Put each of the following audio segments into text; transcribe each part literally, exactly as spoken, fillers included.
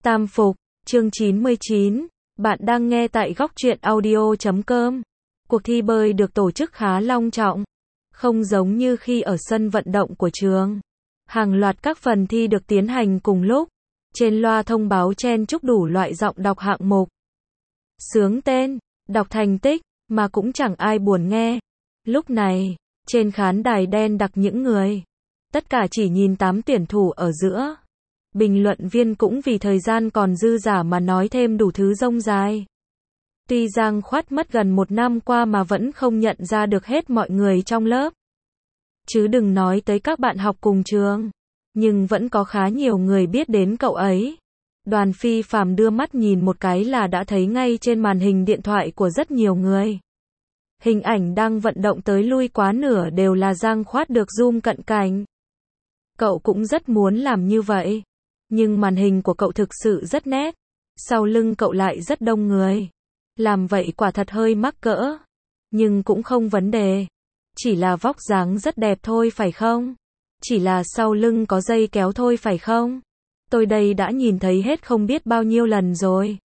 Tam Phục, chương chín mươi chín, bạn đang nghe tại góc truyện audio chấm com. Cuộc thi bơi được tổ chức khá long trọng, không giống như khi ở sân vận động của trường. Hàng loạt các phần thi được tiến hành cùng lúc, trên loa thông báo chen chúc đủ loại giọng đọc hạng mục. Sướng tên, đọc thành tích, mà cũng chẳng ai buồn nghe. Lúc này, trên khán đài đen đặc những người. Tất cả chỉ nhìn tám tuyển thủ ở giữa. Bình luận viên cũng vì thời gian còn dư dả mà nói thêm đủ thứ rông dài. Tuy Giang Khoát mất gần một năm qua mà vẫn không nhận ra được hết mọi người trong lớp. Chứ đừng nói tới các bạn học cùng trường. Nhưng vẫn có khá nhiều người biết đến cậu ấy. Đoàn Phi Phàm đưa mắt nhìn một cái là đã thấy ngay trên màn hình điện thoại của rất nhiều người. Hình ảnh đang vận động tới lui quá nửa đều là Giang Khoát được zoom cận cảnh. Cậu cũng rất muốn làm như vậy. Nhưng màn hình của cậu thực sự rất nét. Sau lưng cậu lại rất đông người. Làm vậy quả thật hơi mắc cỡ. Nhưng cũng không vấn đề. Chỉ là vóc dáng rất đẹp thôi phải không? Chỉ là sau lưng có dây kéo thôi phải không? Tôi đây đã nhìn thấy hết không biết bao nhiêu lần rồi.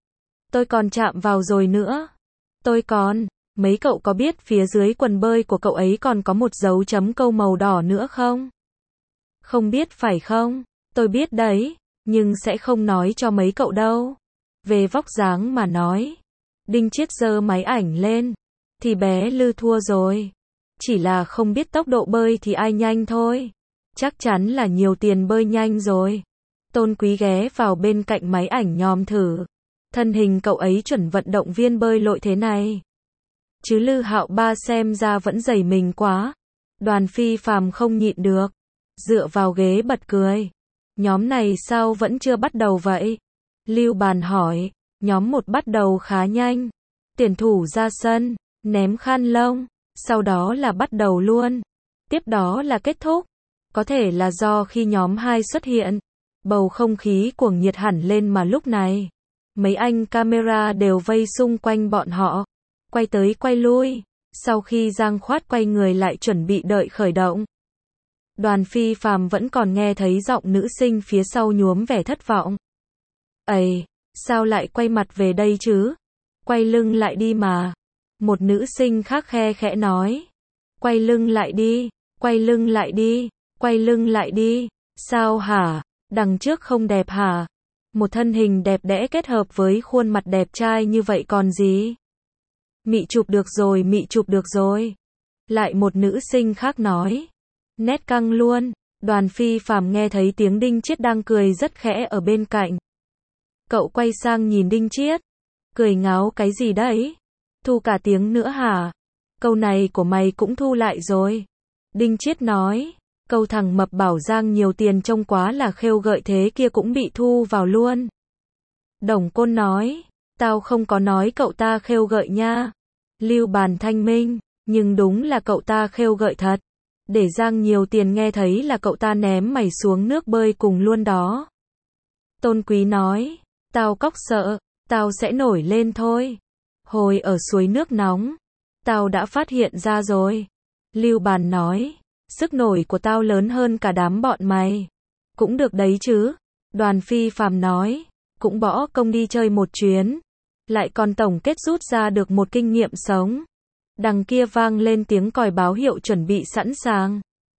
Tôi còn chạm vào rồi nữa. Tôi còn, mấy cậu có biết phía dưới quần bơi của cậu ấy còn có một dấu chấm câu màu đỏ nữa không? Không biết phải không? Tôi biết đấy, nhưng sẽ không nói cho mấy cậu đâu. Về vóc dáng mà nói. Đinh Chiết giơ máy ảnh lên. Thì bé Lư thua rồi. Chỉ là không biết tốc độ bơi thì ai nhanh thôi. Chắc chắn là nhiều tiền bơi nhanh rồi. Tôn Quý ghé vào bên cạnh máy ảnh nhòm thử. Thân hình cậu ấy chuẩn vận động viên bơi lội thế này. Chứ Lư Hạo Ba xem ra vẫn dày mình quá. Đoàn Phi Phàm không nhịn được. Dựa vào ghế bật cười. Nhóm này sao vẫn chưa bắt đầu vậy? Lưu Bàn hỏi. Nhóm một bắt đầu khá nhanh. Tuyển thủ ra sân, ném khăn lông. Sau đó là bắt đầu luôn. Tiếp đó là kết thúc. Có thể là do khi nhóm hai xuất hiện, bầu không khí cuồng nhiệt hẳn lên mà lúc này. Mấy anh camera đều vây xung quanh bọn họ. Quay tới quay lui. Sau khi Giang Khoát quay người lại chuẩn bị đợi khởi động. Đoàn Phi Phàm vẫn còn nghe thấy giọng nữ sinh phía sau nhuốm vẻ thất vọng. Ây, sao lại quay mặt về đây chứ? Quay lưng lại đi mà. Một nữ sinh khác khe khẽ nói. Quay lưng lại đi, quay lưng lại đi, quay lưng lại đi. Sao hả? Đằng trước không đẹp hả? Một thân hình đẹp đẽ kết hợp với khuôn mặt đẹp trai như vậy còn gì? Mị chụp được rồi, mị chụp được rồi. Lại một nữ sinh khác nói. Nét căng luôn. Đoàn Phi Phàm nghe thấy tiếng Đinh Chiết đang cười rất khẽ ở bên cạnh. Cậu quay sang nhìn Đinh Chiết. Cười ngáo cái gì đấy? Thu cả tiếng nữa hả? Câu này của mày cũng thu lại rồi. Đinh Chiết nói. Câu thằng mập bảo Giang nhiều tiền trông quá là khêu gợi thế kia cũng bị thu vào luôn. Đồng Côn nói. Tao không có nói cậu ta khêu gợi nha. Lưu Bàn thanh minh. Nhưng đúng là cậu ta khêu gợi thật. Để Giang nhiều tiền nghe thấy là cậu ta ném mày xuống nước bơi cùng luôn đó. Tôn Quý nói. Tao cóc sợ. Tao sẽ nổi lên thôi. Hồi ở suối nước nóng. Tao đã phát hiện ra rồi. Lưu Bàn nói. Sức nổi của tao lớn hơn cả đám bọn mày. Cũng được đấy chứ. Đoàn Phi Phàm nói. Cũng bỏ công đi chơi một chuyến. Lại còn tổng kết rút ra được một kinh nghiệm sống. Đằng kia vang lên tiếng còi báo hiệu chuẩn bị sẵn sàng.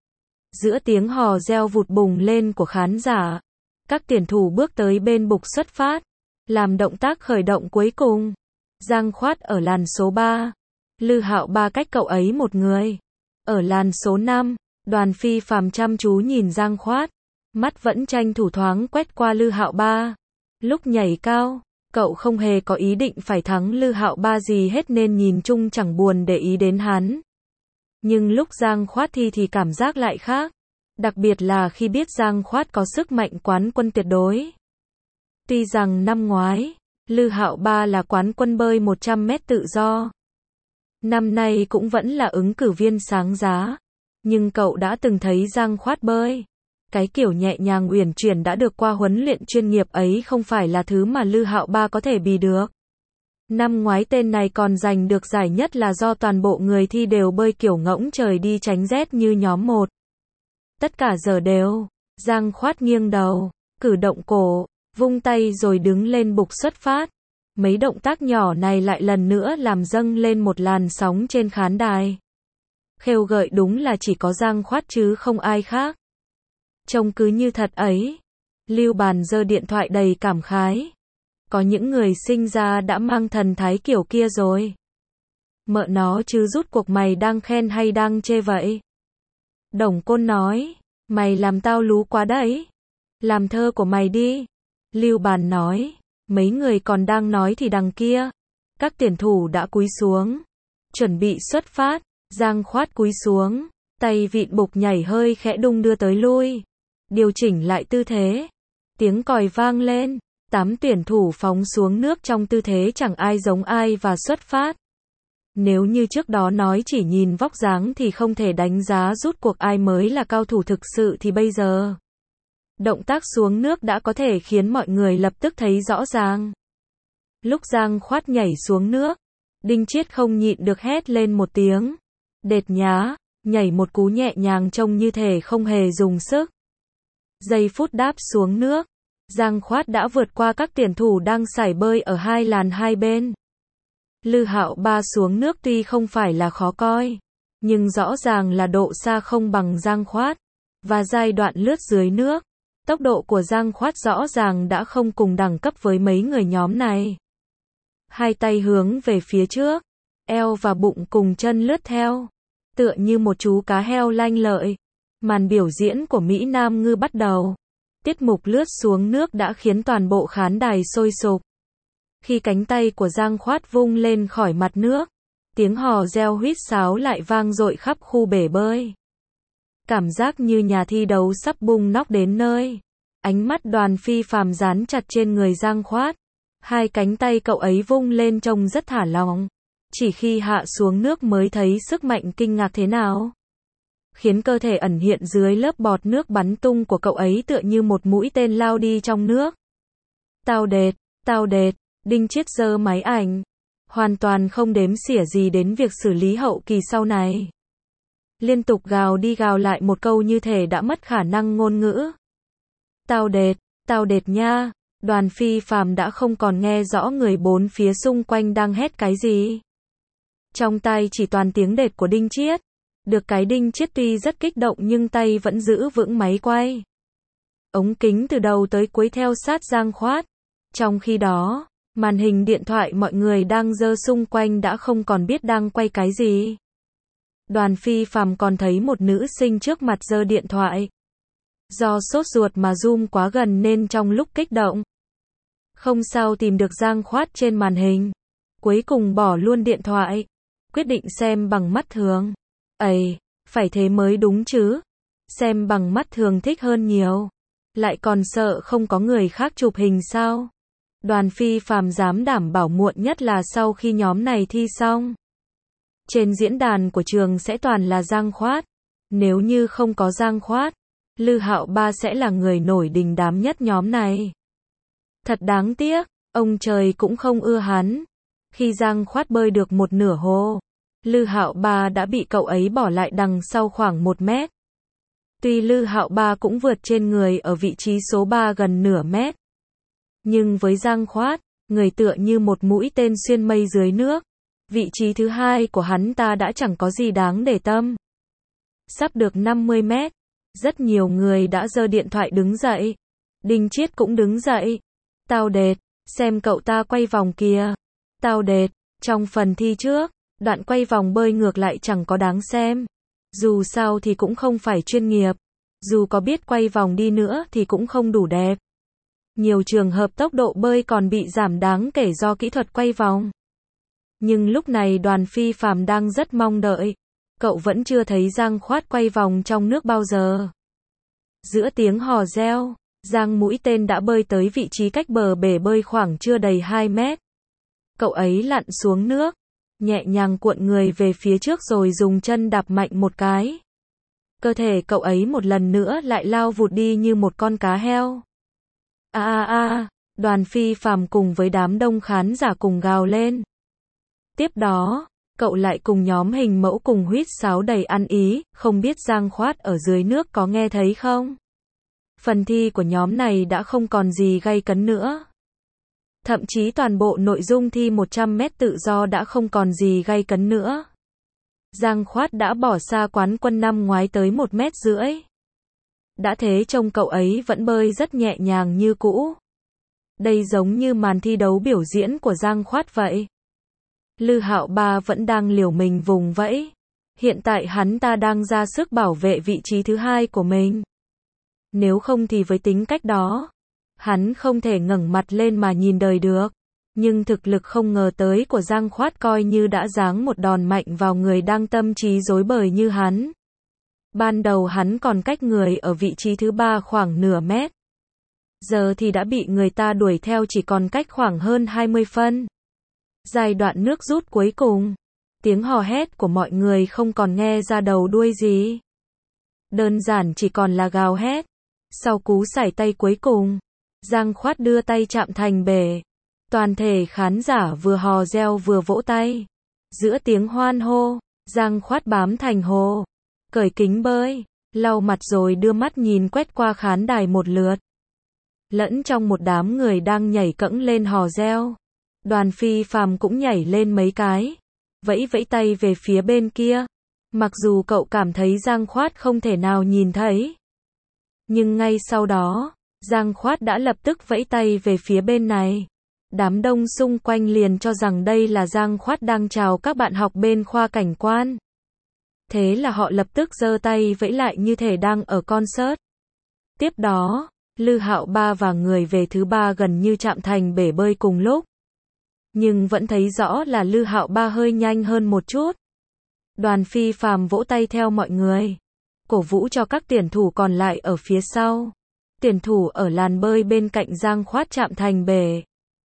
Giữa tiếng hò reo vụt bùng lên của khán giả. Các tuyển thủ bước tới bên bục xuất phát. Làm động tác khởi động cuối cùng. Giang Khoát ở làn số ba. Lư Hạo Ba cách cậu ấy một người. Ở làn số năm, Đoàn Phi Phàm chăm chú nhìn Giang Khoát. Mắt vẫn tranh thủ thoáng quét qua Lư Hạo Ba. Lúc nhảy cao, cậu không hề có ý định phải thắng Lư Hạo Ba gì hết nên nhìn chung chẳng buồn để ý đến hắn. Nhưng lúc Giang Khoát thi thì cảm giác lại khác. Đặc biệt là khi biết Giang Khoát có sức mạnh quán quân tuyệt đối. Tuy rằng năm ngoái, Lư Hạo Ba là quán quân bơi một trăm mét tự do. Năm nay cũng vẫn là ứng cử viên sáng giá. Nhưng cậu đã từng thấy Giang Khoát bơi. Cái kiểu nhẹ nhàng uyển chuyển đã được qua huấn luyện chuyên nghiệp ấy không phải là thứ mà Lư Hạo Ba có thể bì được. Năm ngoái tên này còn giành được giải nhất là do toàn bộ người thi đều bơi kiểu ngỗng trời đi tránh rét như nhóm một. Tất cả giờ đều. Giang Khoát nghiêng đầu, cử động cổ. vung tay rồi đứng lên bục xuất phát. Mấy động tác nhỏ này lại lần nữa làm dâng lên một làn sóng trên khán đài. Khêu gợi đúng là chỉ có Giang Khoát chứ không ai khác. Trông cứ như thật ấy. Lưu Bàn giơ điện thoại đầy cảm khái. Có những người sinh ra đã mang thần thái kiểu kia rồi. Mợ nó chứ rút cuộc mày đang khen hay đang chê vậy? Đồng Côn nói, mày làm tao lú quá đấy. Làm thơ của mày đi. Lưu Bàn nói, mấy người còn đang nói thì đằng kia. Các tuyển thủ đã cúi xuống. Chuẩn bị xuất phát. Giang Khoát cúi xuống. Tay vịn bục nhảy hơi khẽ đung đưa tới lui. Điều chỉnh lại tư thế. Tiếng còi vang lên. Tám tuyển thủ phóng xuống nước trong tư thế chẳng ai giống ai và xuất phát. Nếu như trước đó nói chỉ nhìn vóc dáng thì không thể đánh giá rút cuộc ai mới là cao thủ thực sự thì bây giờ. Động tác xuống nước đã có thể khiến mọi người lập tức thấy rõ ràng. Lúc Giang Khoát nhảy xuống nước, Đinh Chiết không nhịn được hét lên một tiếng. Đệt nhá, nhảy một cú nhẹ nhàng trông như thể không hề dùng sức. Giây phút đáp xuống nước, Giang Khoát đã vượt qua các tuyển thủ đang sải bơi ở hai làn hai bên. Lư Hạo Ba xuống nước tuy không phải là khó coi, nhưng rõ ràng là độ xa không bằng Giang Khoát. Và giai đoạn lướt dưới nước, tốc độ của Giang Khoát rõ ràng đã không cùng đẳng cấp với mấy người nhóm này. Hai tay hướng về phía trước, eo và bụng cùng chân lướt theo, tựa như một chú cá heo lanh lợi. Màn biểu diễn của Mỹ Nam Ngư bắt đầu. Tiết mục lướt xuống nước đã khiến toàn bộ khán đài sôi sục. Khi cánh tay của Giang Khoát vung lên khỏi mặt nước, tiếng hò reo huýt sáo lại vang dội khắp khu bể bơi. Cảm giác như nhà thi đấu sắp bung nóc đến nơi. Ánh mắt Đoàn Phi Phàm dán chặt trên người Giang Khoát. Hai cánh tay cậu ấy vung lên trông rất thả lỏng. Chỉ khi hạ xuống nước mới thấy sức mạnh kinh ngạc thế nào. Khiến cơ thể ẩn hiện dưới lớp bọt nước bắn tung của cậu ấy tựa như một mũi tên lao đi trong nước. Tao đệt, tao đệt, Đinh Chiết giơ máy ảnh. Hoàn toàn không đếm xỉa gì đến việc xử lý hậu kỳ sau này. Liên tục gào đi gào lại một câu như thể đã mất khả năng ngôn ngữ. Tao đệt, tao đệt nha. Đoàn Phi Phàm đã không còn nghe rõ người bốn phía xung quanh đang hét cái gì. Trong tay chỉ toàn tiếng đệt của Đinh Chiết. Được cái Đinh Chiết tuy rất kích động nhưng tay vẫn giữ vững máy quay. Ống kính từ đầu tới cuối theo sát Giang Khoát. Trong khi đó, màn hình điện thoại mọi người đang giơ xung quanh đã không còn biết đang quay cái gì. Đoàn Phi Phàm còn thấy một nữ sinh trước mặt giơ điện thoại. Do sốt ruột mà zoom quá gần nên trong lúc kích động, không sao tìm được Giang Khoát trên màn hình. Cuối cùng bỏ luôn điện thoại, quyết định xem bằng mắt thường. Ây, phải thế mới đúng chứ. Xem bằng mắt thường thích hơn nhiều. Lại còn sợ không có người khác chụp hình sao? Đoàn Phi Phàm dám đảm bảo muộn nhất là sau khi nhóm này thi xong, trên diễn đàn của trường sẽ toàn là Giang Khoát. Nếu như không có Giang Khoát, Lư Hạo Ba sẽ là người nổi đình đám nhất nhóm này. Thật đáng tiếc, ông trời cũng không ưa hắn. Khi Giang Khoát bơi được một nửa hồ, Lư Hạo Ba đã bị cậu ấy bỏ lại đằng sau khoảng một mét. Tuy Lư Hạo Ba cũng vượt trên người ở vị trí số ba gần nửa mét. Nhưng với Giang Khoát, người tựa như một mũi tên xuyên mây dưới nước. Vị trí thứ hai của hắn ta đã chẳng có gì đáng để tâm. Sắp được năm mươi mét. Rất nhiều người đã giơ điện thoại đứng dậy. Đinh Chiết cũng đứng dậy. Tao đệt, xem cậu ta quay vòng kìa. Tao đệt, trong phần thi trước, đoạn quay vòng bơi ngược lại chẳng có đáng xem. Dù sao thì cũng không phải chuyên nghiệp. Dù có biết quay vòng đi nữa thì cũng không đủ đẹp. Nhiều trường hợp tốc độ bơi còn bị giảm đáng kể do kỹ thuật quay vòng. Nhưng lúc này Đoàn Phi Phàm đang rất mong đợi. Cậu vẫn chưa thấy Giang Khoát quay vòng trong nước bao giờ. Giữa tiếng hò reo, Giang mũi tên đã bơi tới vị trí cách bờ bể bơi khoảng chưa đầy hai mét. Cậu ấy lặn xuống nước, nhẹ nhàng cuộn người về phía trước rồi dùng chân đạp mạnh một cái. Cơ thể cậu ấy một lần nữa lại lao vụt đi như một con cá heo. A a a, Đoàn Phi Phàm cùng với đám đông khán giả cùng gào lên. Tiếp đó, cậu lại cùng nhóm hình mẫu cùng huýt sáo đầy ăn ý, không biết Giang Khoát ở dưới nước có nghe thấy không? Phần thi của nhóm này đã không còn gì gay cấn nữa. Thậm chí toàn bộ nội dung thi một trăm mét tự do đã không còn gì gay cấn nữa. Giang Khoát đã bỏ xa quán quân năm ngoái tới một mét rưỡi. Đã thế trông cậu ấy vẫn bơi rất nhẹ nhàng như cũ. Đây giống như màn thi đấu biểu diễn của Giang Khoát vậy. Lư Hạo Ba vẫn đang liều mình vùng vẫy. Hiện tại hắn ta đang ra sức bảo vệ vị trí thứ hai của mình. Nếu không thì với tính cách đó, hắn không thể ngẩng mặt lên mà nhìn đời được. Nhưng thực lực không ngờ tới của Giang Khoát coi như đã giáng một đòn mạnh vào người đang tâm trí rối bời như hắn. Ban đầu hắn còn cách người ở vị trí thứ ba khoảng nửa mét. Giờ thì đã bị người ta đuổi theo chỉ còn cách khoảng hơn hai mươi phân. Giai đoạn nước rút cuối cùng, tiếng hò hét của mọi người không còn nghe ra đầu đuôi gì. Đơn giản chỉ còn là gào hét. Sau cú sải tay cuối cùng, Giang Khoát đưa tay chạm thành bể. Toàn thể khán giả vừa hò reo vừa vỗ tay. Giữa tiếng hoan hô, Giang Khoát bám thành hồ, cởi kính bơi, lau mặt rồi đưa mắt nhìn quét qua khán đài một lượt. Lẫn trong một đám người đang nhảy cẫng lên hò reo, Đoàn Phi Phàm cũng nhảy lên mấy cái, vẫy vẫy tay về phía bên kia. Mặc dù cậu cảm thấy Giang Khoát không thể nào nhìn thấy, nhưng ngay sau đó, Giang Khoát đã lập tức vẫy tay về phía bên này. Đám đông xung quanh liền cho rằng đây là Giang Khoát đang chào các bạn học bên khoa cảnh quan. Thế là họ lập tức giơ tay vẫy lại như thể đang ở concert. Tiếp đó, Lư Hạo Ba và người về thứ ba gần như chạm thành bể bơi cùng lúc. Nhưng vẫn thấy rõ là Lư Hạo Ba hơi nhanh hơn một chút. Đoàn Phi Phàm vỗ tay theo mọi người, cổ vũ cho các tuyển thủ còn lại ở phía sau. Tuyển thủ ở làn bơi bên cạnh Giang Khoát chạm thành bể.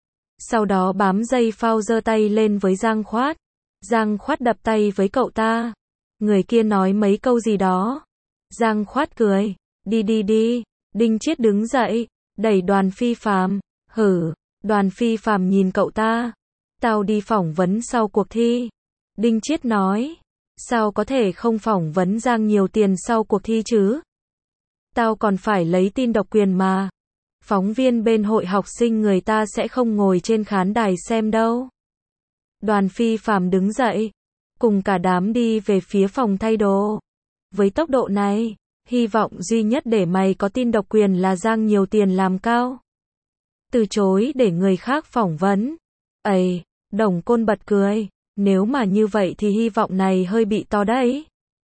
Sau đó bám dây phao giơ tay lên với Giang Khoát. Giang Khoát đập tay với cậu ta. Người kia nói mấy câu gì đó. Giang Khoát cười. Đi đi đi. Đinh Chiết đứng dậy, đẩy Đoàn Phi Phàm. Hử. Đoàn Phi Phàm nhìn cậu ta. Tao đi phỏng vấn sau cuộc thi. Đinh Chiết nói. Sao có thể không phỏng vấn Giang nhiều tiền sau cuộc thi chứ? Tao còn phải lấy tin độc quyền mà. Phóng viên bên hội học sinh người ta sẽ không ngồi trên khán đài xem đâu. Đoàn Phi Phàm đứng dậy, cùng cả đám đi về phía phòng thay đồ. Với tốc độ này, hy vọng duy nhất để mày có tin độc quyền là Giang nhiều tiền làm cao. Từ chối để người khác phỏng vấn. Ây, Đồng Côn bật cười. Nếu mà như vậy thì hy vọng này hơi bị to đấy.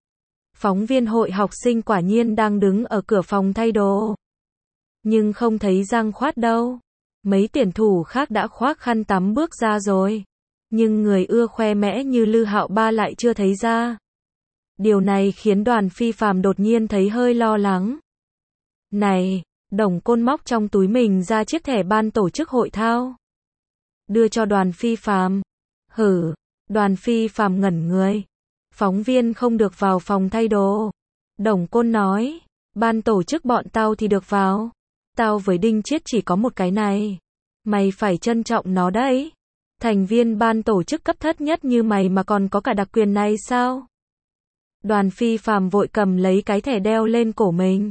Phóng viên hội học sinh quả nhiên đang đứng ở cửa phòng thay đồ. Nhưng không thấy Giang Khoát đâu. Mấy tuyển thủ khác đã khoác khăn tắm bước ra rồi. Nhưng người ưa khoe mẽ như Lư Hạo Ba lại chưa thấy ra. Điều này khiến Đoàn Phi Phàm đột nhiên thấy hơi lo lắng. Này, Đồng Côn móc trong túi mình ra chiếc thẻ ban tổ chức hội thao. Đưa cho Đoàn Phi Phàm. Hử, Đoàn Phi Phàm ngẩn người. Phóng viên không được vào phòng thay đồ. Đồng Côn nói, ban tổ chức bọn tao thì được vào. Tao với Đinh Chiết chỉ có một cái này. Mày phải trân trọng nó đấy. Thành viên ban tổ chức cấp thấp nhất như mày mà còn có cả đặc quyền này sao? Đoàn Phi Phàm vội cầm lấy cái thẻ đeo lên cổ mình.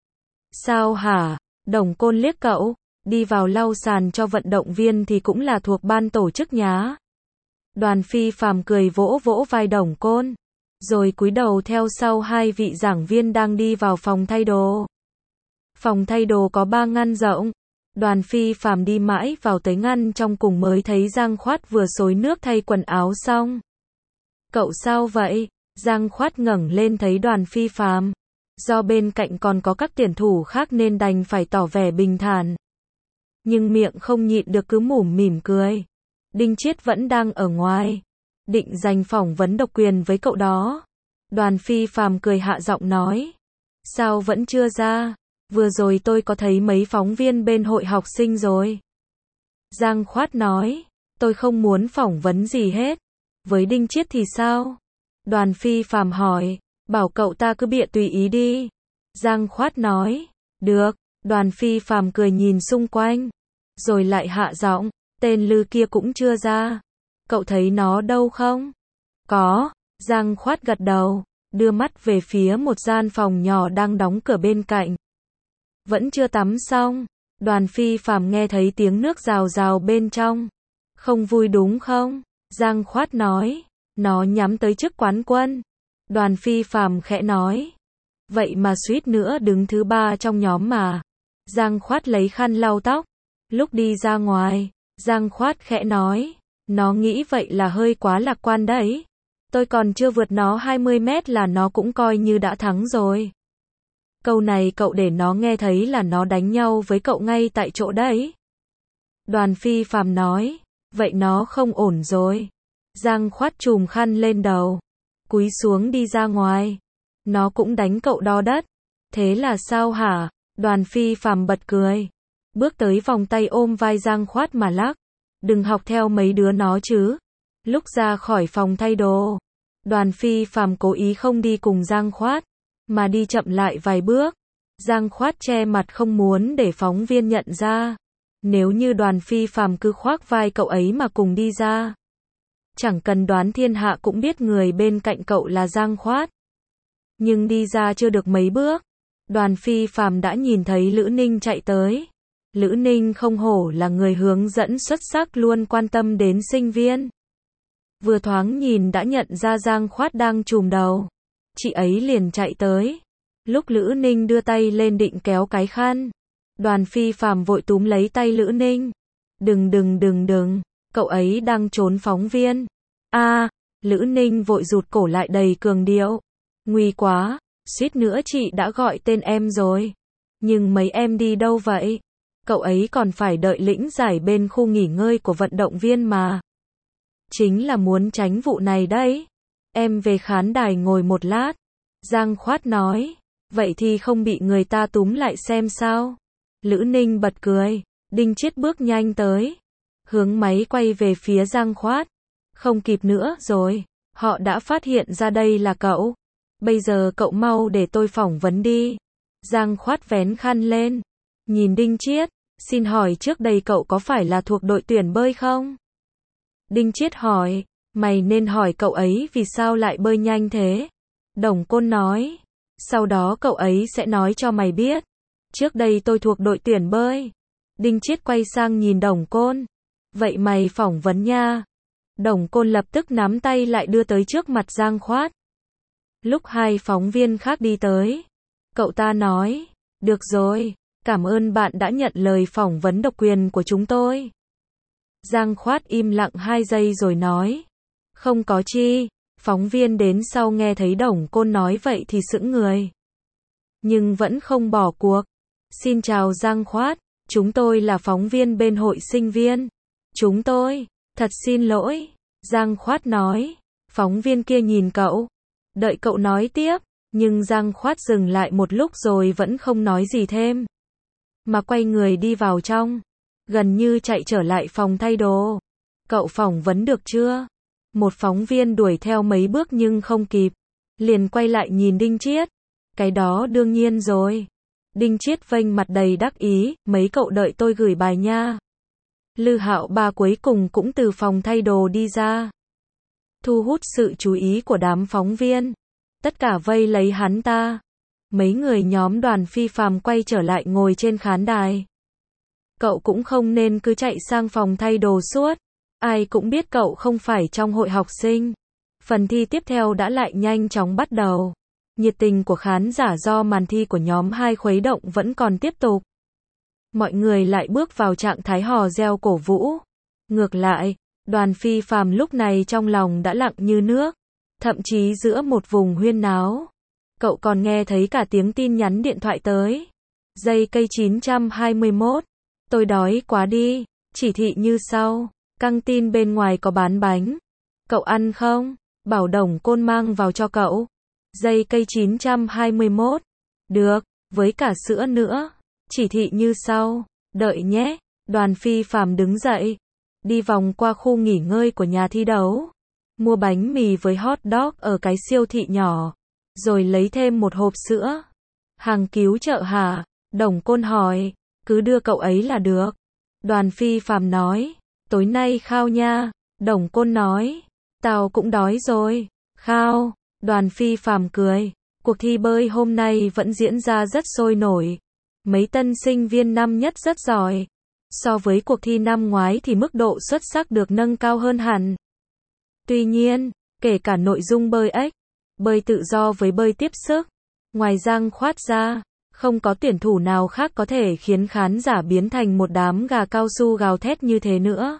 Sao hả? Đồng Côn liếc cậu, đi vào lau sàn cho vận động viên thì cũng là thuộc ban tổ chức nhá. Đoàn Phi Phàm cười vỗ vỗ vai Đồng Côn, rồi cúi đầu theo sau hai vị giảng viên đang đi vào phòng thay đồ. Phòng thay đồ có ba ngăn rộng. Đoàn Phi Phàm đi mãi vào tới ngăn trong cùng mới thấy Giang Khoát vừa xối nước thay quần áo xong. Cậu sao vậy? Giang Khoát ngẩng lên thấy Đoàn Phi Phàm. Do bên cạnh còn có các tuyển thủ khác nên đành phải tỏ vẻ bình thản. Nhưng miệng không nhịn được cứ mủm mỉm cười. Đinh Chiết vẫn đang ở ngoài, định giành phỏng vấn độc quyền với cậu đó. Đoàn Phi Phàm cười hạ giọng nói. Sao vẫn chưa ra? Vừa rồi tôi có thấy mấy phóng viên bên hội học sinh rồi. Giang Khoát nói. Tôi không muốn phỏng vấn gì hết. Với Đinh Chiết thì sao? Đoàn Phi Phàm hỏi. Bảo cậu ta cứ bịa tùy ý đi. Giang Khoát nói. Được. Đoàn Phi Phàm cười nhìn xung quanh, rồi lại hạ giọng. Tên Lư kia cũng chưa ra. Cậu thấy nó đâu không? Có. Giang Khoát gật đầu, đưa mắt về phía một gian phòng nhỏ đang đóng cửa bên cạnh. Vẫn chưa tắm xong. Đoàn Phi Phàm nghe thấy tiếng nước rào rào bên trong. Không vui đúng không? Giang Khoát nói. Nó nhắm tới chức quán quân. Đoàn Phi Phàm khẽ nói. Vậy mà suýt nữa đứng thứ ba trong nhóm mà. Giang Khoát lấy khăn lau tóc. Lúc đi ra ngoài, Giang Khoát khẽ nói. Nó nghĩ vậy là hơi quá lạc quan đấy. Tôi còn chưa vượt nó hai mươi mét là nó cũng coi như đã thắng rồi. Câu này cậu để nó nghe thấy là nó đánh nhau với cậu ngay tại chỗ đấy. Đoàn Phi Phàm nói. Vậy nó không ổn rồi. Giang Khoát chùm khăn lên đầu. Cúi xuống đi ra ngoài. Nó cũng đánh cậu đo đất. Thế là sao hả? Đoàn Phi Phàm bật cười. Bước tới vòng tay ôm vai Giang Khoát mà lắc. Đừng học theo mấy đứa nó chứ. Lúc ra khỏi phòng thay đồ, Đoàn Phi Phàm cố ý không đi cùng Giang Khoát, mà đi chậm lại vài bước. Giang Khoát che mặt không muốn để phóng viên nhận ra. Nếu như Đoàn Phi Phàm cứ khoác vai cậu ấy mà cùng đi ra, chẳng cần đoán thiên hạ cũng biết người bên cạnh cậu là Giang Khoát. Nhưng đi ra chưa được mấy bước, Đoàn Phi Phàm đã nhìn thấy Lữ Ninh chạy tới. Lữ Ninh không hổ là người hướng dẫn xuất sắc luôn quan tâm đến sinh viên. Vừa thoáng nhìn đã nhận ra Giang Khoát đang chùm đầu. Chị ấy liền chạy tới. Lúc Lữ Ninh đưa tay lên định kéo cái khăn, Đoàn Phi Phàm vội túm lấy tay Lữ Ninh. Đừng đừng đừng đừng, cậu ấy đang trốn phóng viên. A, à, Lữ Ninh vội rụt cổ lại đầy cường điệu. Nguy quá, suýt nữa chị đã gọi tên em rồi. Nhưng mấy em đi đâu vậy? Cậu ấy còn phải đợi lĩnh giải bên khu nghỉ ngơi của vận động viên mà. Chính là muốn tránh vụ này đấy. Em về khán đài ngồi một lát. Giang Khoát nói. Vậy thì không bị người ta túm lại xem sao? Lữ Ninh bật cười. Đinh Chiết bước nhanh tới. Hướng máy quay về phía Giang Khoát. Không kịp nữa rồi. Họ đã phát hiện ra đây là cậu. Bây giờ cậu mau để tôi phỏng vấn đi. Giang Khoát vén khăn lên. Nhìn Đinh Chiết. Xin hỏi trước đây cậu có phải là thuộc đội tuyển bơi không? Đinh Chiết hỏi. Mày nên hỏi cậu ấy vì sao lại bơi nhanh thế. Đồng Côn nói. Sau đó cậu ấy sẽ nói cho mày biết. Trước đây tôi thuộc đội tuyển bơi. Đinh Chiết quay sang nhìn Đồng Côn. Vậy mày phỏng vấn nha. Đồng Côn lập tức nắm tay lại đưa tới trước mặt Giang Khoát. Lúc hai phóng viên khác đi tới, cậu ta nói. Được rồi, cảm ơn bạn đã nhận lời phỏng vấn độc quyền của chúng tôi. Giang Khoát im lặng hai giây rồi nói. Không có chi. Phóng viên đến sau nghe thấy Đồng Côn nói vậy thì sững người. Nhưng vẫn không bỏ cuộc. Xin chào Giang Khoát, chúng tôi là phóng viên bên hội sinh viên. Chúng tôi, thật xin lỗi. Giang Khoát nói. Phóng viên kia nhìn cậu. Đợi cậu nói tiếp. Nhưng Giang Khoát dừng lại một lúc rồi vẫn không nói gì thêm. Mà quay người đi vào trong. Gần như chạy trở lại phòng thay đồ. Cậu phỏng vấn được chưa? Một phóng viên đuổi theo mấy bước nhưng không kịp. Liền quay lại nhìn Đinh Chiết. Cái đó đương nhiên rồi. Đinh Chiết vênh mặt đầy đắc ý. Mấy cậu đợi tôi gửi bài nha. Lư Hạo Ba cuối cùng cũng từ phòng thay đồ đi ra. Thu hút sự chú ý của đám phóng viên. Tất cả vây lấy hắn ta. Mấy người nhóm Đoàn Phi Phàm quay trở lại ngồi trên khán đài. Cậu cũng không nên cứ chạy sang phòng thay đồ suốt. Ai cũng biết cậu không phải trong hội học sinh. Phần thi tiếp theo đã lại nhanh chóng bắt đầu. Nhiệt tình của khán giả do màn thi của nhóm hai khuấy động vẫn còn tiếp tục. Mọi người lại bước vào trạng thái hò reo cổ vũ. Ngược lại, Đoàn Phi Phàm lúc này trong lòng đã lặng như nước. Thậm chí giữa một vùng huyên náo, cậu còn nghe thấy cả tiếng tin nhắn điện thoại tới. Dây cây chín trăm hai mươi mốt. Tôi đói quá đi. Chỉ thị như sau. Căng tin bên ngoài có bán bánh. Cậu ăn không? Bảo Đồng Côn mang vào cho cậu. Dây cây chín trăm hai mươi mốt. Được, với cả sữa nữa. Chỉ thị như sau. Đợi nhé. Đoàn Phi Phàm đứng dậy. Đi vòng qua khu nghỉ ngơi của nhà thi đấu. Mua bánh mì với hot dog ở cái siêu thị nhỏ. Rồi lấy thêm một hộp sữa. Hàng cứu trợ hả? Đồng Côn hỏi. Cứ đưa cậu ấy là được. Đoàn Phi Phàm nói. Tối nay khao nha. Đồng Côn nói. Tao cũng đói rồi. Khao. Đoàn Phi Phàm cười. Cuộc thi bơi hôm nay vẫn diễn ra rất sôi nổi. Mấy tân sinh viên năm nhất rất giỏi. So với cuộc thi năm ngoái thì mức độ xuất sắc được nâng cao hơn hẳn. Tuy nhiên, kể cả nội dung bơi ếch, bơi tự do với bơi tiếp sức, ngoài Giang Khoát ra, không có tuyển thủ nào khác có thể khiến khán giả biến thành một đám gà cao su gào thét như thế nữa.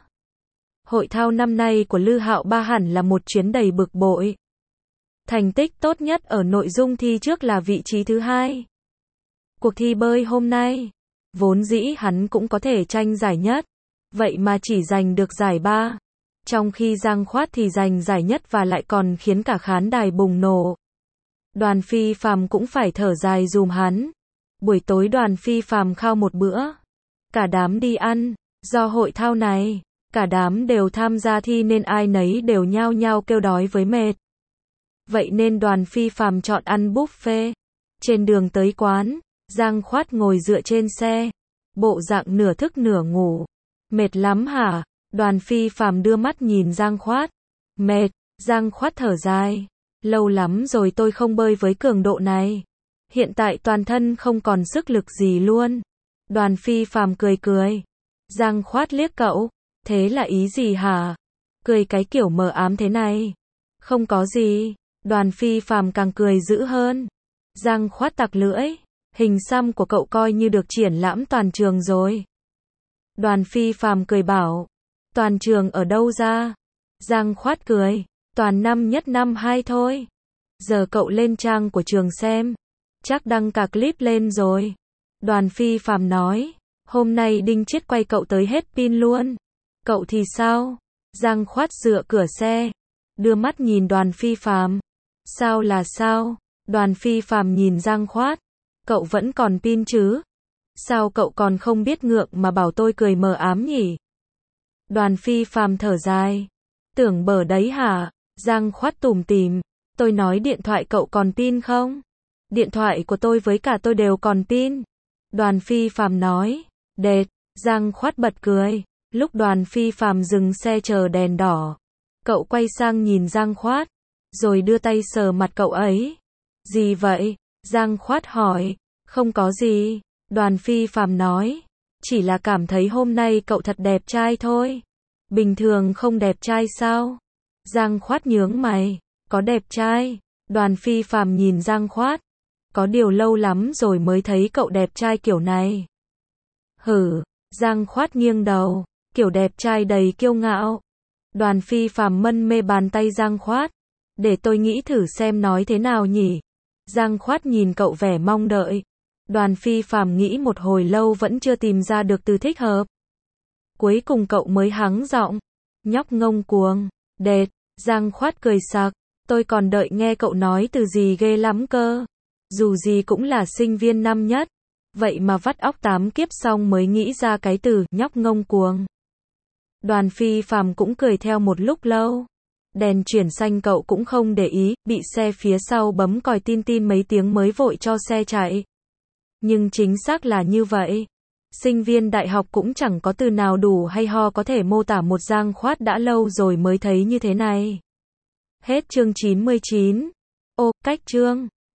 Hội thao năm nay của Lư Hạo Ba hẳn là một chuyến đầy bực bội. Thành tích tốt nhất ở nội dung thi trước là vị trí thứ hai. Cuộc thi bơi hôm nay, vốn dĩ hắn cũng có thể tranh giải nhất, vậy mà chỉ giành được giải ba. Trong khi Giang Khoát thì giành giải nhất và lại còn khiến cả khán đài bùng nổ. Đoàn Phi Phàm cũng phải thở dài dùm hắn. Buổi tối Đoàn Phi Phàm khao một bữa. Cả đám đi ăn, do hội thao này, cả đám đều tham gia thi nên ai nấy đều nhao nhao kêu đói với mệt. Vậy nên Đoàn Phi Phàm chọn ăn buffet. Trên đường tới quán, Giang Khoát ngồi dựa trên xe, bộ dạng nửa thức nửa ngủ. Mệt lắm hả? Đoàn Phi Phàm đưa mắt nhìn Giang Khoát. Mệt, Giang Khoát thở dài. Lâu lắm rồi tôi không bơi với cường độ này. Hiện tại toàn thân không còn sức lực gì luôn. Đoàn Phi Phàm cười cười. Giang Khoát liếc cậu. Thế là ý gì hả? Cười cái kiểu mờ ám thế này. Không có gì. Đoàn Phi Phàm càng cười dữ hơn. Giang Khoát tặc lưỡi. Hình xăm của cậu coi như được triển lãm toàn trường rồi. Đoàn Phi Phàm cười bảo. Toàn trường ở đâu ra? Giang Khoát cười. Toàn năm nhất năm hai thôi. Giờ cậu lên trang của trường xem. Chắc đăng cả clip lên rồi. Đoàn Phi Phàm nói. Hôm nay Đinh Chiết quay cậu tới hết pin luôn. Cậu thì sao? Giang Khoát dựa cửa xe. Đưa mắt nhìn Đoàn Phi Phàm. Sao là sao? Đoàn Phi Phàm nhìn Giang Khoát. Cậu vẫn còn pin chứ? Sao cậu còn không biết ngượng mà bảo tôi cười mờ ám nhỉ? Đoàn Phi Phàm thở dài. Tưởng bở đấy hả? Giang Khoát tủm tỉm. Tôi nói điện thoại cậu còn pin không? Điện thoại của tôi với cả tôi đều còn pin. Đoàn Phi Phàm nói. Đệt. Giang Khoát bật cười. Lúc Đoàn Phi Phàm dừng xe chờ đèn đỏ, cậu quay sang nhìn Giang Khoát, rồi đưa tay sờ mặt cậu ấy. Gì vậy? Giang Khoát hỏi. Không có gì. Đoàn Phi Phàm nói. Chỉ là cảm thấy hôm nay cậu thật đẹp trai thôi. Bình thường không đẹp trai sao? Giang Khoát nhướng mày. Có đẹp trai. Đoàn Phi Phàm nhìn Giang Khoát. Có điều lâu lắm rồi mới thấy cậu đẹp trai kiểu này. Hử. Giang Khoát nghiêng đầu. Kiểu đẹp trai đầy kiêu ngạo. Đoàn Phi Phàm mân mê bàn tay Giang Khoát. Để tôi nghĩ thử xem nói thế nào nhỉ. Giang Khoát nhìn cậu vẻ mong đợi. Đoàn Phi Phàm nghĩ một hồi lâu vẫn chưa tìm ra được từ thích hợp. Cuối cùng cậu mới hắng giọng. Nhóc ngông cuồng. Đệt. Giang Khoát cười sặc. Tôi còn đợi nghe cậu nói từ gì ghê lắm cơ. Dù gì cũng là sinh viên năm nhất. Vậy mà vắt óc tám kiếp xong mới nghĩ ra cái từ nhóc ngông cuồng. Đoàn Phi Phàm cũng cười theo một lúc lâu. Đèn chuyển xanh cậu cũng không để ý, bị xe phía sau bấm còi tin tin mấy tiếng mới vội cho xe chạy. Nhưng chính xác là như vậy. Sinh viên đại học cũng chẳng có từ nào đủ hay ho có thể mô tả một Giang Khoát đã lâu rồi mới thấy như thế này. Hết chương chín mươi chín. Ô, cách chương.